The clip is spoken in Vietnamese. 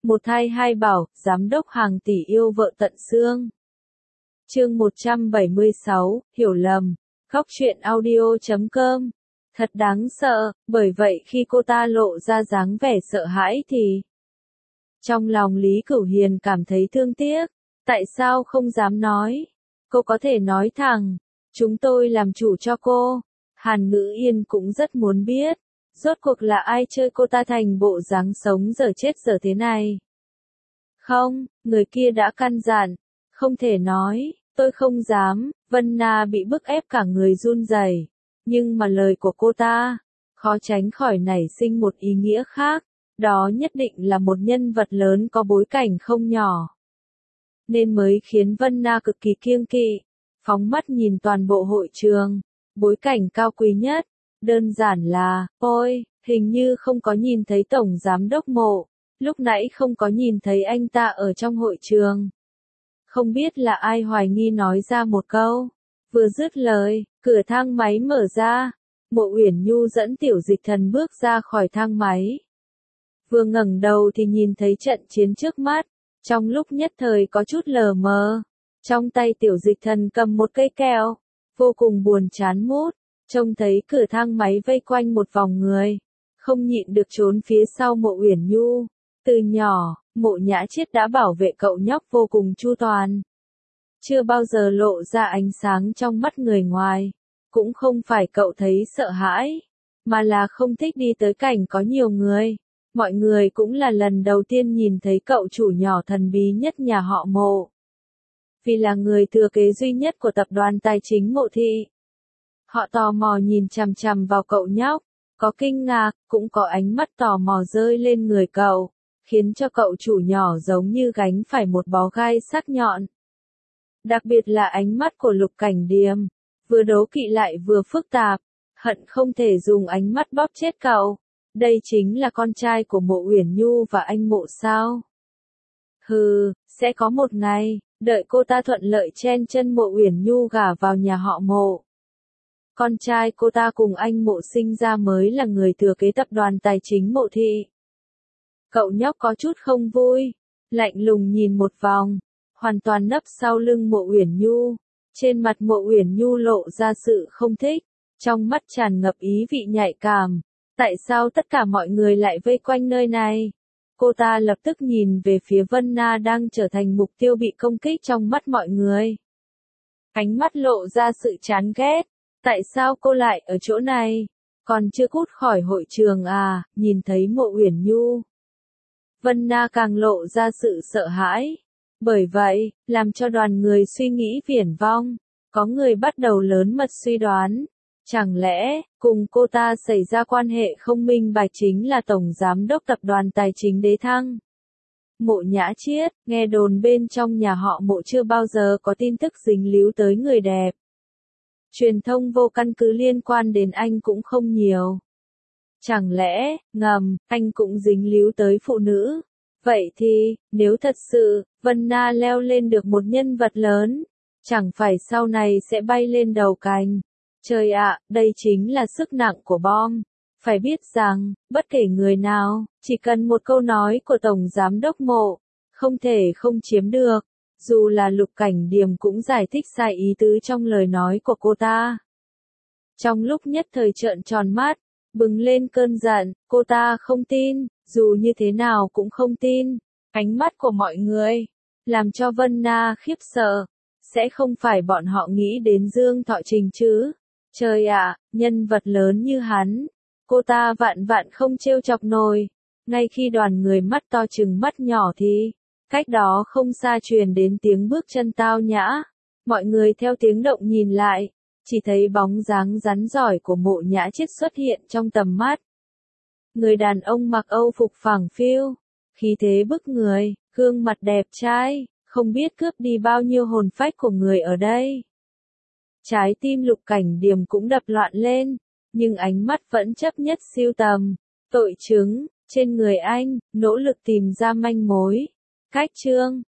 Một thai hai bảo, giám đốc hàng tỷ yêu vợ tận xương. Chương 176, hiểu lầm. Góc truyện audio.com. Thật đáng sợ, bởi vậy khi cô ta lộ ra dáng vẻ sợ hãi thì trong lòng Lý Cửu Hiền cảm thấy thương tiếc. Tại sao không dám nói? Cô có thể nói thẳng, chúng tôi làm chủ cho cô. Hàn Ngữ Yên cũng rất muốn biết, rốt cuộc là ai chơi cô ta thành bộ dáng sống dở chết dở thế này. Không, người kia đã căn dặn, không thể nói, tôi không dám. Vân Na bị bức ép cả người run rẩy, nhưng mà lời của cô ta khó tránh khỏi nảy sinh một ý nghĩa khác, đó nhất định là một nhân vật lớn có bối cảnh không nhỏ, nên mới khiến Vân Na cực kỳ kiêng kỵ, phóng mắt nhìn toàn bộ hội trường, bối cảnh cao quý nhất, đơn giản là, ôi, hình như không có nhìn thấy Tổng Giám đốc Mộ, lúc nãy không có nhìn thấy anh ta ở trong hội trường. Không biết là ai hoài nghi nói ra một câu, vừa dứt lời, cửa thang máy mở ra, Mộ Uyển Nhu dẫn Tiểu Dịch Thần bước ra khỏi thang máy. Vừa ngẩng đầu thì nhìn thấy trận chiến trước mắt, trong lúc nhất thời có chút lờ mờ. Trong tay Tiểu Dịch Thần cầm một cây kẹo, vô cùng buồn chán mút, trông thấy cửa thang máy vây quanh một vòng người, không nhịn được trốn phía sau Mộ Uyển Nhu. Từ nhỏ, Mộ Nhã Chiết đã bảo vệ cậu nhóc vô cùng chu toàn, chưa bao giờ lộ ra ánh sáng trong mắt người ngoài. Cũng không phải cậu thấy sợ hãi, mà là không thích đi tới cảnh có nhiều người. Mọi người cũng là lần đầu tiên nhìn thấy cậu chủ nhỏ thần bí nhất nhà họ Mộ. Vì là người thừa kế duy nhất của tập đoàn tài chính Mộ Thị, họ tò mò nhìn chằm chằm vào cậu nhóc, có kinh ngạc, cũng có ánh mắt tò mò rơi lên người cậu, khiến cho cậu chủ nhỏ giống như gánh phải một bó gai sắc nhọn. Đặc biệt là ánh mắt của Lục Cảnh Điềm, vừa đố kỵ lại vừa phức tạp, hận không thể dùng ánh mắt bóp chết cậu. Đây chính là con trai của Mộ Uyển Nhu và anh Mộ sao? Hừ, sẽ có một ngày, đợi cô ta thuận lợi chen chân Mộ Uyển Nhu gả vào nhà họ Mộ. Con trai cô ta cùng anh Mộ sinh ra mới là người thừa kế tập đoàn tài chính Mộ Thị. Cậu nhóc có chút không vui, lạnh lùng nhìn một vòng, hoàn toàn nấp sau lưng Mộ Uyển Nhu. Trên mặt Mộ Uyển Nhu lộ ra sự không thích, trong mắt tràn ngập ý vị nhạy cảm. Tại sao tất cả mọi người lại vây quanh nơi này? Cô ta lập tức nhìn về phía Vân Na đang trở thành mục tiêu bị công kích trong mắt mọi người. Ánh mắt lộ ra sự chán ghét. Tại sao cô lại ở chỗ này? Còn chưa cút khỏi hội trường à? Nhìn thấy Mộ Uyển Nhu, Vân Na càng lộ ra sự sợ hãi. Bởi vậy, làm cho đoàn người suy nghĩ viển vong. Có người bắt đầu lớn mật suy đoán. Chẳng lẽ, cùng cô ta xảy ra quan hệ không minh bạch chính là Tổng Giám đốc Tập đoàn Tài chính Đế Thăng? Mộ Nhã Chiết, nghe đồn bên trong nhà họ Mộ chưa bao giờ có tin tức dính líu tới người đẹp. Truyền thông vô căn cứ liên quan đến anh cũng không nhiều. Chẳng lẽ, ngầm, anh cũng dính líu tới phụ nữ? Vậy thì, nếu thật sự, Vân Na leo lên được một nhân vật lớn, chẳng phải sau này sẽ bay lên đầu cành? Trời ạ, đây chính là sức nặng của bom. Phải biết rằng, bất kể người nào, chỉ cần một câu nói của Tổng Giám đốc Mộ, không thể không chiếm được. Dù là Lục Cảnh Điềm cũng giải thích sai ý tứ trong lời nói của cô ta. Trong lúc nhất thời trợn tròn mắt, bừng lên cơn giận, cô ta không tin, dù như thế nào cũng không tin. Ánh mắt của mọi người, làm cho Vân Na khiếp sợ. Sẽ không phải bọn họ nghĩ đến Dương Thọ Trình chứ? Trời ạ, nhân vật lớn như hắn, cô ta vạn vạn không trêu chọc nổi. Ngay khi đoàn người mắt to chừng mắt nhỏ thì, cách đó không xa truyền đến tiếng bước chân tao nhã. Mọi người theo tiếng động nhìn lại, chỉ thấy bóng dáng rắn giỏi của Mộ Nhã Chiết xuất hiện trong tầm mắt. Người đàn ông mặc Âu phục phẳng phiu, khí thế bức người, gương mặt đẹp trai, không biết cướp đi bao nhiêu hồn phách của người ở đây. Trái tim Lục Cảnh Điềm cũng đập loạn lên, nhưng ánh mắt vẫn chấp nhất siêu tầm, tội chứng, trên người anh, nỗ lực tìm ra manh mối. Cách chương